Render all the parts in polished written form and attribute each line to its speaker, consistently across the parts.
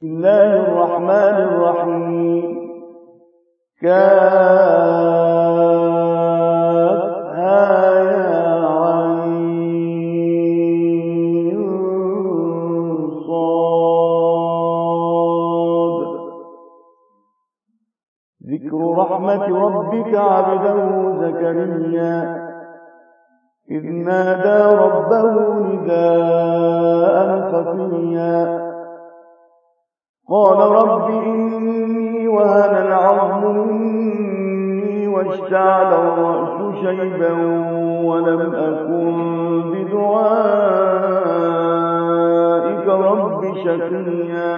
Speaker 1: بسم الله الرحمن الرحيم. كافها يا عين صاد. ذكر رحمة ربك عبده زكريا إذ نادى ربه نداء خفيا قال رب إني وهن العظم مني واشتعل الرأس شيبا ولم أكن بدعائك رب شقيا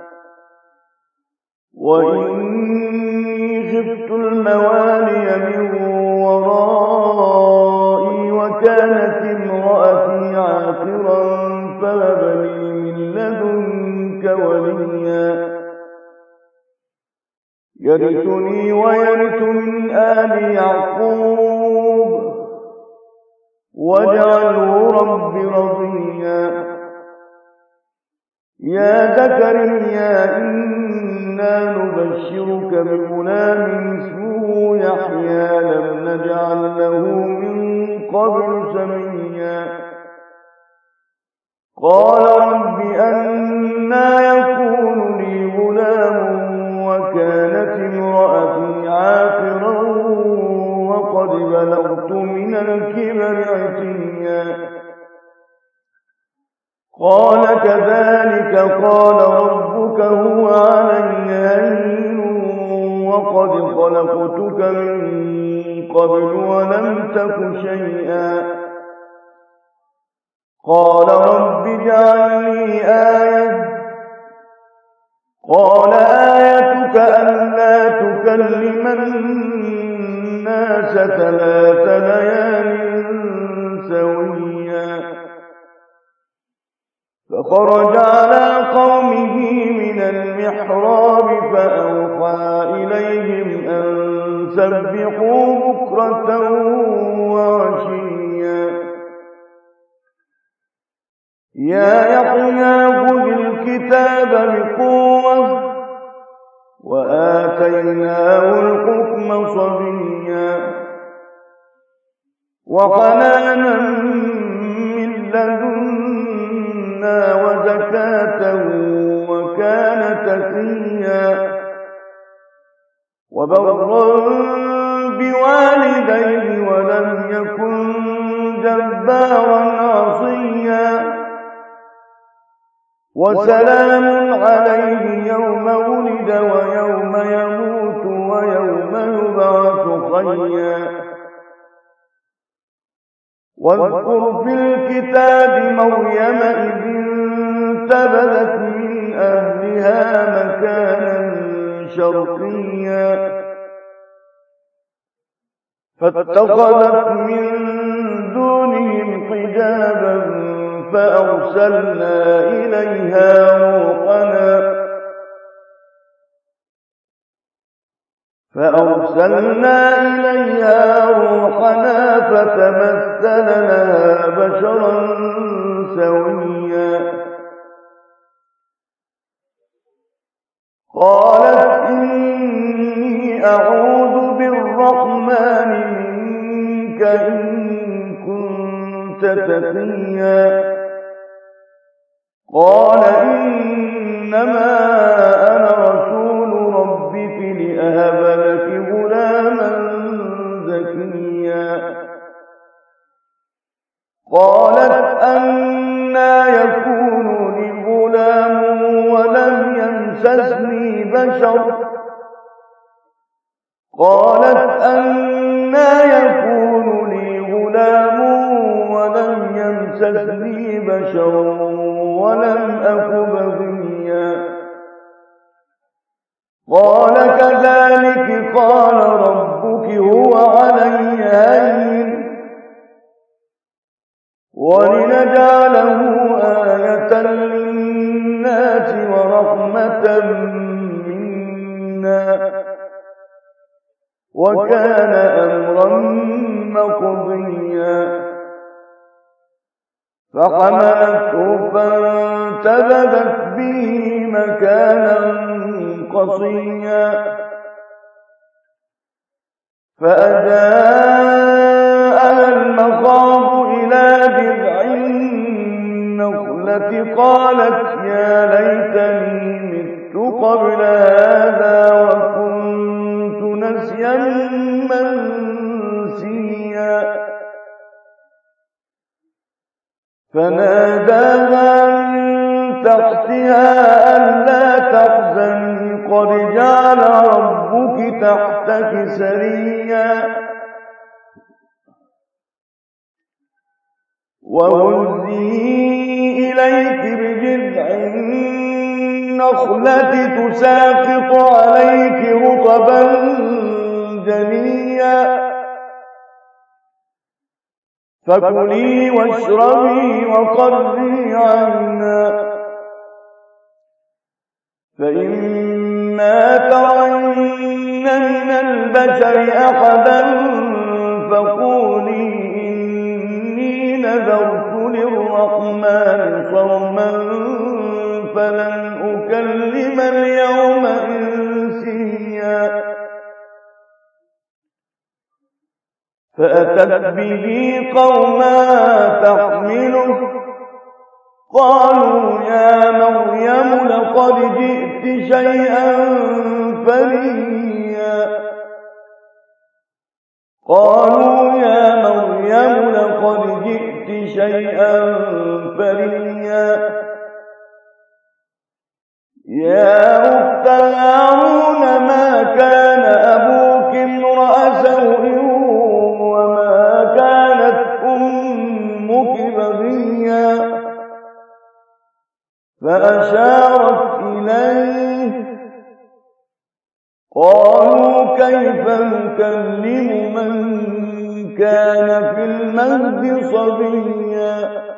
Speaker 1: وإني خفت الموالي من ورائي وكانت امرأتي عاقرا فهب لي من لدنك وليا يرثني ويرث من آل يعقوب واجعله رب رضيا يا زكريا إنا نبشرك بغلام اسمه يحيى لم نجعل له من قبل سميا قال رب أنى يكون لي غلام وكانت امرأتي عاقرا وقد بلغت من الكبر عتيا قال كذلك قال ربك هو علي هين وقد خلقتك من قبل ولم تك شيئا قال رب اجعل لي آية قال آيتك ألا تكلم الناس 3 ليال سويا فخرج على قومه من المحراب فأوحى إليهم أن سبحوا بكرة وعشيا يا يحيى خذ الكتاب بقوة وآتيناه الحكم صبيا وحنانا من لدنا وزكاة وكان تقيا وبرا بوالديه ولم يكن جبارا عصيا وسلام عليه يوم ولد ويوم يموت ويوم يبعث حيا واذكر في الكتاب مريم إذ انتبذت من أهلها مكانا شرقيا فاتخذت من دونهم حجابا فأرسلنا إليها روحنا فتمثل لها بشرا سويا قالت إني أعوذ بالرحمن منك إن كنت تقيا قال إنما أنا رسول ربك لأهب لك غلاما زكيا قالت أنى يكون لي غلام ولم يمسسني بشر قالت أنى يكون لي غلام ولم يمسسني بشر ولم أك بغيا قال كذلك قال ربك هو علي هين ولنجعله آية للناس ورحمة منا وكان أمرا مقضيا فحملته فانتبذت به مكانا قصيا فأجاءها المخاض إلى جذع النخلة قالت يا ليتني مت قبل هذا وكنت نسيا منسيا فناداها من تحتها ألا تحزني قد جعل ربك تحتك سريا وهزي إليك بجذع النخلة تساقط عليك رطبا جنيا فكلي واشربي وقري عينا فإما ترين من البشر أحدا فقولي إني نذرت للرحمن صوما فلن أكلم اليوم إنسيا فأتت به قوما تحمله قالوا يا مريم لقد جئت شيئا فريا قالوا يا مريم لقد جئت شيئا فريا يا أخت هارون ما كان أبوك امرأ سوء وما كانت أمك بغيا فأشارت إليه قالوا كيف نكلم من كان في المهد صبيا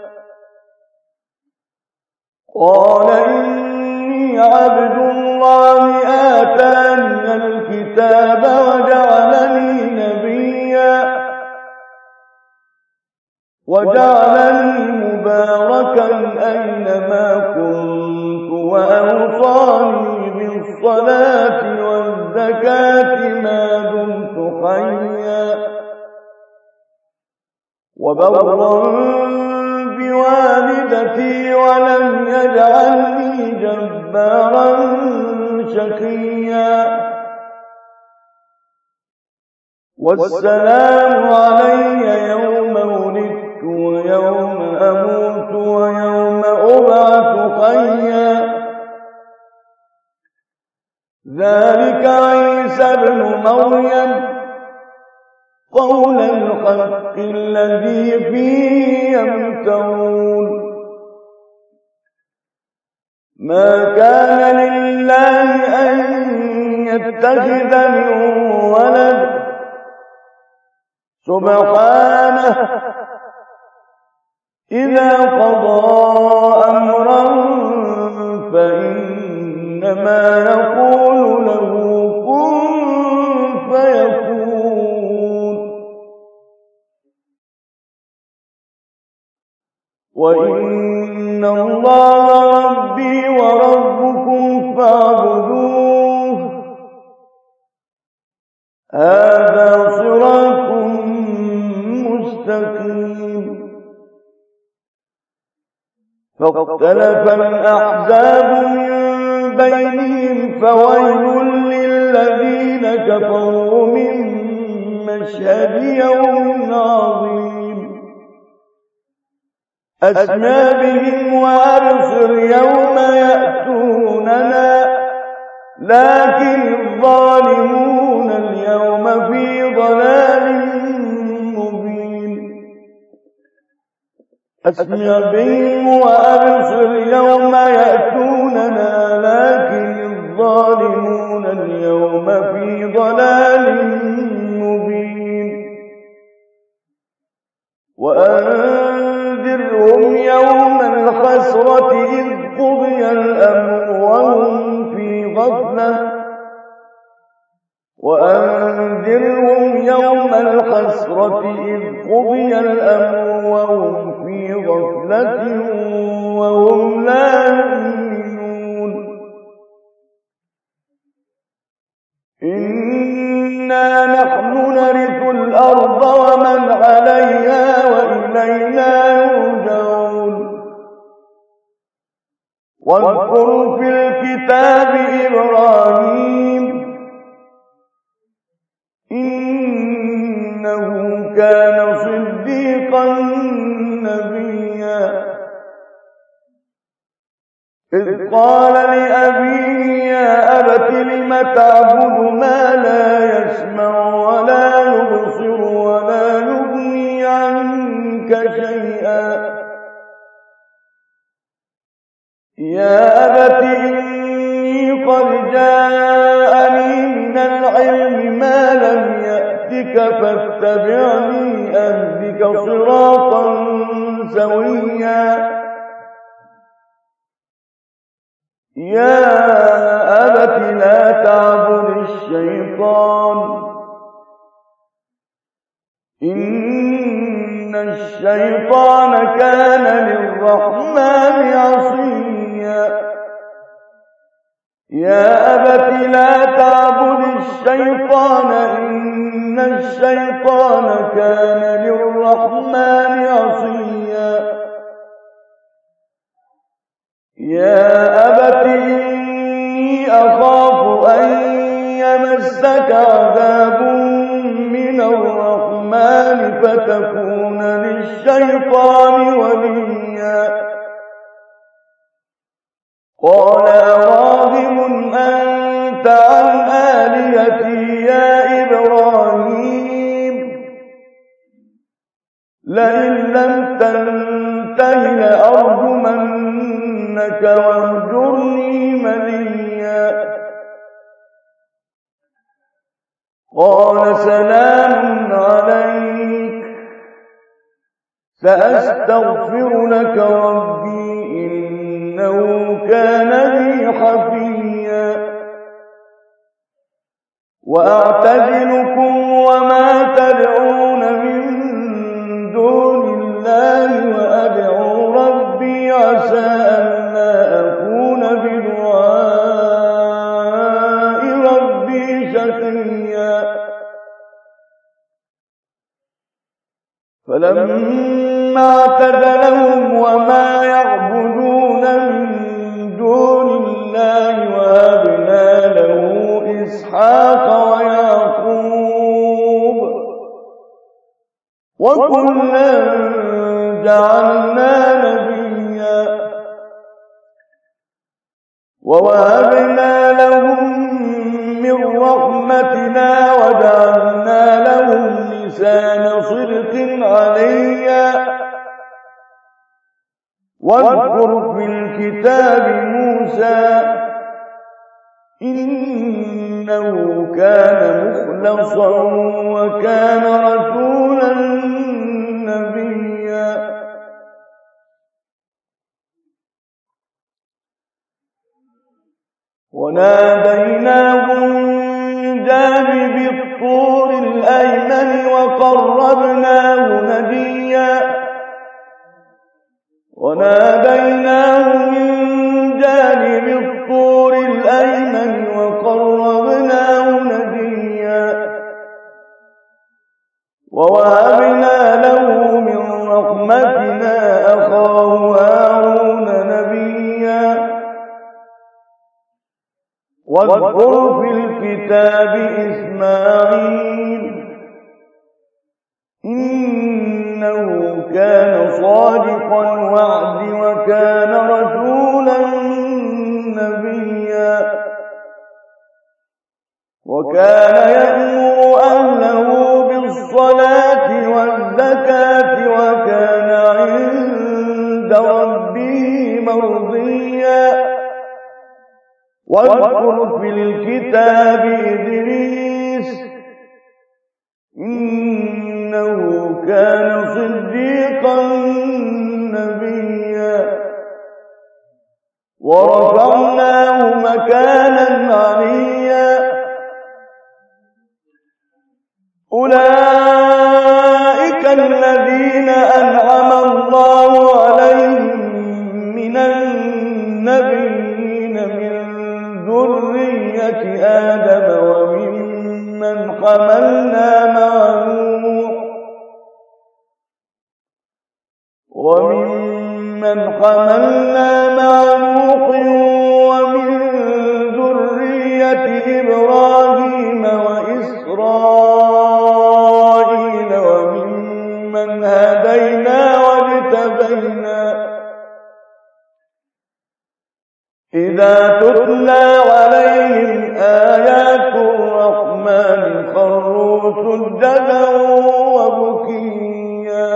Speaker 1: قال إني عبد الله آتاني الكتاب وجعلني نبيا وجعلني مباركا أينما كنت وأوصاني بالصلاة والزكاة ما دمت حيا وبرا بوالدتي ولم يجعلني جبارا شقيا والسلام علي يوم ولدت ويوم أموت ويوم أبعث حيا ذلك عيسى ابن مريم قول الحق الذي فيه يمترون ما كان لله أن يتخذ من ولد سبحانه إذا قضى أمرا فإنما يقول له كن فيكون وإن الله ربي وربكم فاعبدوه هذا صراط مستقيم فاختلف الأحزاب من بينهم فويل للذين كفروا من مشهد يوم عظيم أسمع بهم وأبصر يوم يأتوننا لكن الظالمون اليوم في ضلال مبين أسمع بهم وأبصر يوم يأتوننا لكن الظالمون اليوم في ضلال مبين وأنذرهم يوم الحسرة إذ قضي الأمر وهم في غفلة وأنذرهم يوم الحسرة إذ قضي الأمر وهم في غفلة وهم لا يؤمنون إنا نحن نرث الأرض ومن عليها وإلينا يرجعون واذكر في الكتاب إبراهيم إنه كان صديقا نبيا إذ قال لأبيه يا أبت لم تعبد ما لا يسمع ولا يبصر ولا يغني عنك شيئا يا أبت إني قد جاءني من العلم ما لم يأتك فاتبعني أهدك صراطا سويا يا أبت لا تعبد الشيطان إن الشيطان كان للرحمن عصيا يا أبت لا تعبد الشيطان إن الشيطان كان للرحمن عصيا يا أبت إني أخاف أن يمسك عذاب من الرحمن فتكون للشيطان وليا قال راغب أنت عن آلهتي يا إبراهيم لئن لم تنته لأرجمنك واهجرني مليا قال سلام عليك سأستغفر لك ربي إنه كان بي حفيا وأعتزلكم وما تدعون من دون الله وأدعو ربي عسى ألا أكون بدعاء ربي شقيا فلما اعتزلهم وما يعبدون من دون الله وهبنا له إسحاق ويعقوب وكلا جعلنا نبيا ووهبنا لهم من رحمتنا وجعلنا لهم لسان صدق عليا واذكر في الكتاب موسى إنه كان مخلصا وكان رسولا نبيا وناديناه من جانب الطور الأيمن وقربناه نجيا وناديناه من جانب الطور الأيمن وقربناه نجيا ووهبنا له من رحمتنا أخاه هارون نبيا واذكر في الكتاب إسماعيل إنه كان صادق الوعد وكان رسولا نبيا وكان يأمر أهله بالصلاة والزكاة وكان عند ربه مرضيا واذكر في الكتاب إدريس إنه كان صديقا نبيا ورفعناه مكانا عليا ذرية آدم وممن حملنا مع نوح ومن ذرية إبراهيم وإسرائيل وممن هدينا واجتبينا إذا تتلى عليهم آيات الرحمن خروا سجدا وبكيا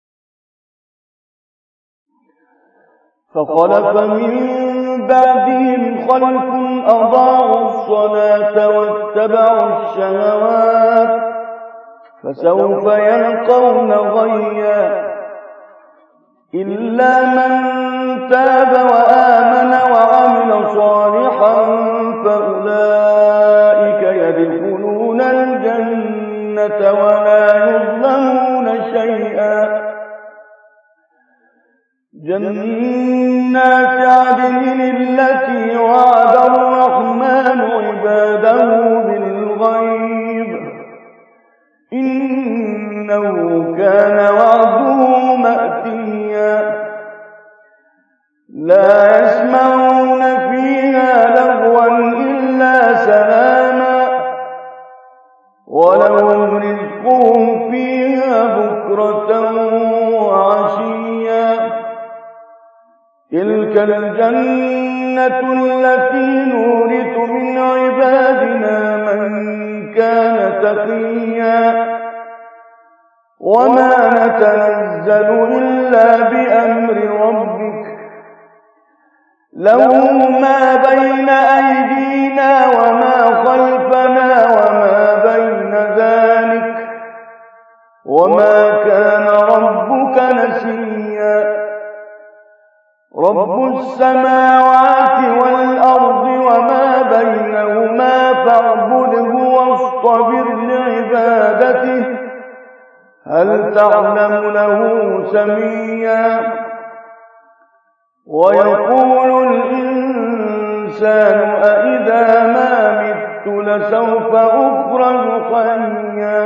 Speaker 1: فخلف من بعدهم خلف أضاعوا الصلاة واتبعوا الشهوات فسوف يلقون غيا إلا من تاب وآمن وعمل صالحا فأولئك يدخلون الجنة ولا يظلمون شيئا جنات عدن التي وعد الرحمن عباده بالغيب إنه كان وعده مأتيا لا يسمعون فيها لغوا إلا سلاما ولهم رزقهم فيها بكرة وعشيا تلك الجنة التي نورث من عبادنا من كان تقيا وما نتنزل إلا بأمر ربك له ما بين أيدينا وما خلفنا وما بين ذلك وما كان ربك نسيا رب السماوات والأرض وما بينهما فاعبده واصطبر لعبادته هل تعلم له سميا ويقول الإنسان أإذا ما مت لسوف أخرج حيا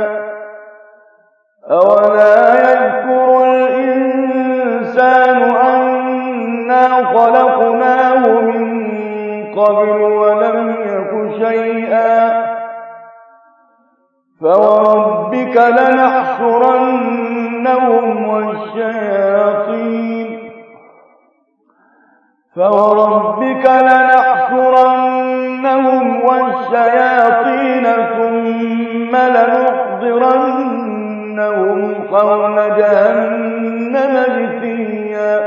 Speaker 1: أولا يذكر الإنسان أنا خلقناه من قبل ولم يك شيئا فوربك لنحشرنهم والشياطين ثم لنحضرنهم حول جهنم جثيا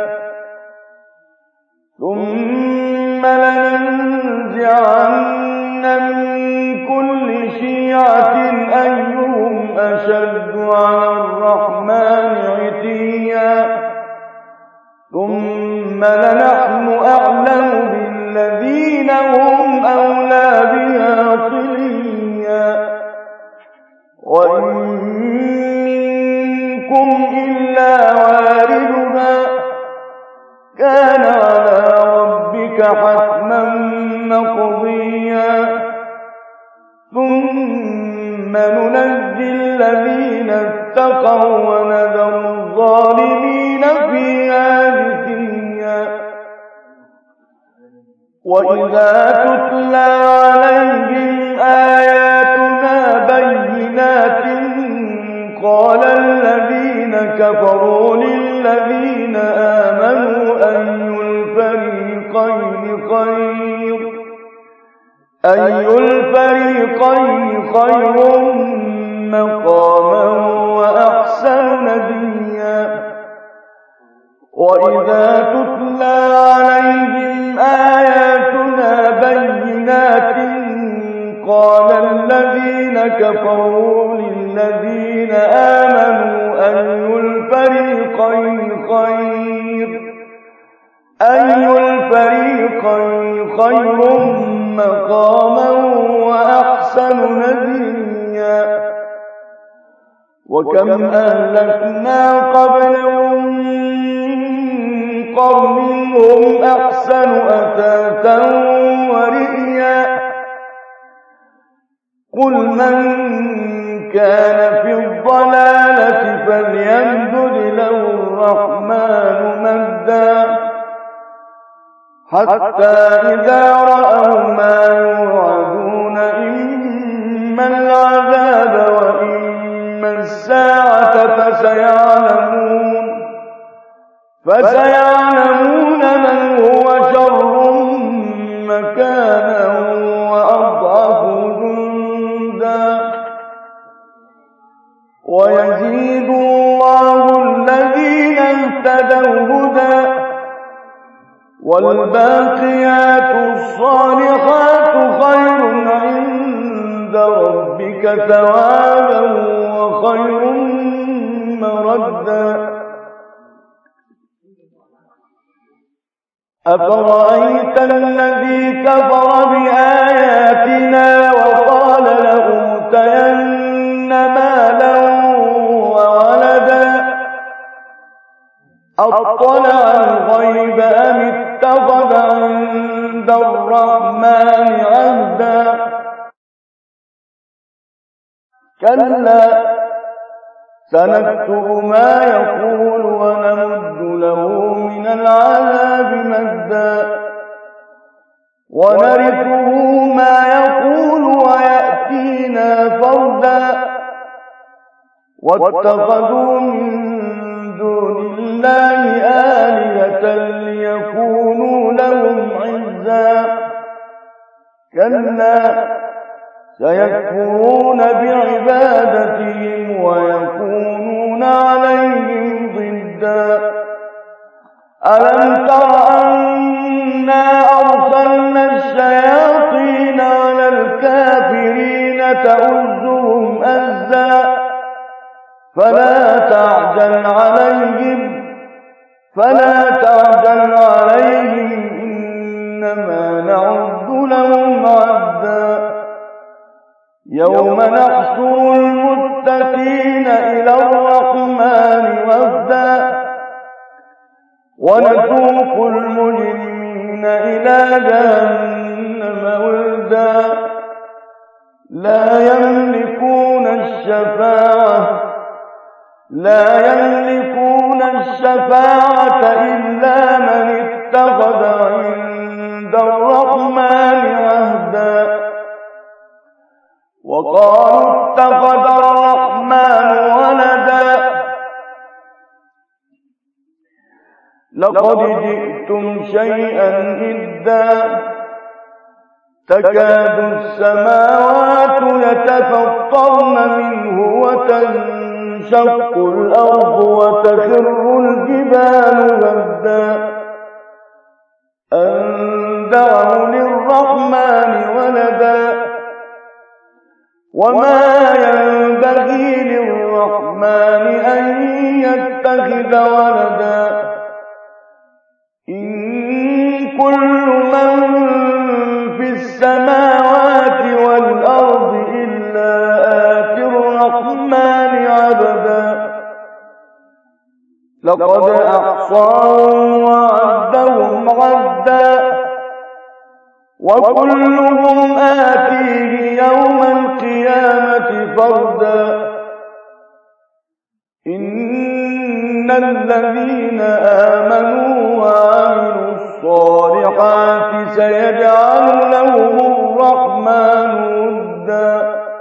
Speaker 1: ثم لننزعن من كل شيعة أيهم أشد على الرحمن عتيا ثم لنحن أعلم بالذين هم أولى بها صليا وإن منكم إلا واردها كان على ربك حتما مقضيا ثم ننجي الذين اتقوا ونذر الظالمين فيها جثيا وإذا تتلى عليهم آياتنا بينات قال الذين كفروا للذين آمنوا أي الفريقين خير مقاما وأحسن نديا وإذا تتلى عليهم آياتنا بينات قال الذين كفروا للذين آمنوا أي الفريقين خير مقاما وأحسن نديا وكم أهلكنا قبلهم قرن هم أحسن أثاثا ورئيا قل من كان في الضلالة فليمدد له الرحمن مدا حتى إذا رأوا ما يوعدون إما العذاب وإما الساعة فسيعلمون من هو شر مكانا وأضعف جندا ويزيد الله الذين اهتدوا هدى والباقيات الصالحات خير عند ربك ثوابا وخير مردا أفرأيت الذي كفر بآياتنا وقال لأوتين مالا وولدا أطلع الغيب أم اتخذ عند الرحمن عهدا كلا سنكتب ما يقول ونمد له من العذاب مدا ونرثه ما يقول ويأتينا فردا واتخذوا من دون الله آلهة ليكونوا لهم عزا كلا سيكفرون بعبادتهم ويكونون عليهم ضدا ألم تر أنا أرسلنا الشياطين على الكافرين تؤزهم أزا فلا تعجل عليهم إنما نعد لهم عدا يوم نحشر المتقين إلى الرحمن وفدا ونسوق المجرمين إلى جهنم وردا لا يملكون الشفاعة إلا من اتخذ عند الرحمن عهدا وقالوا اتخذ الرحمن ولدا لقد جئتم شيئا إدا تكاد السماوات يتفطرن منه وتنشق الأرض وتخر الجبال هدا أن دعوا للرحمن ولدا وما ينبغي للرحمن أن يتخذ ولدا إن كل من في السماوات والأرض إلا آتي الرحمن عبدا لقد أحصاهم وعدهم عدا وكلهم آتيه يوم القيامة فردا إن الذين آمنوا وعملوا الصالحات سيجعل لهم الرحمن ودا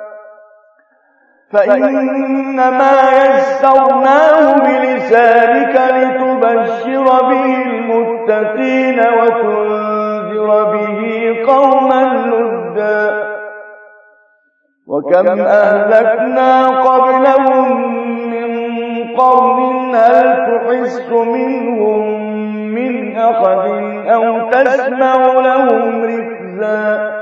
Speaker 1: فإنما يسرناه بلسانك لتبشر به المتقين وتنذر به قوما لدا وكم أهلكنا قبلهم من قرن هل تحس منهم من أحد أو تسمع لهم ركزا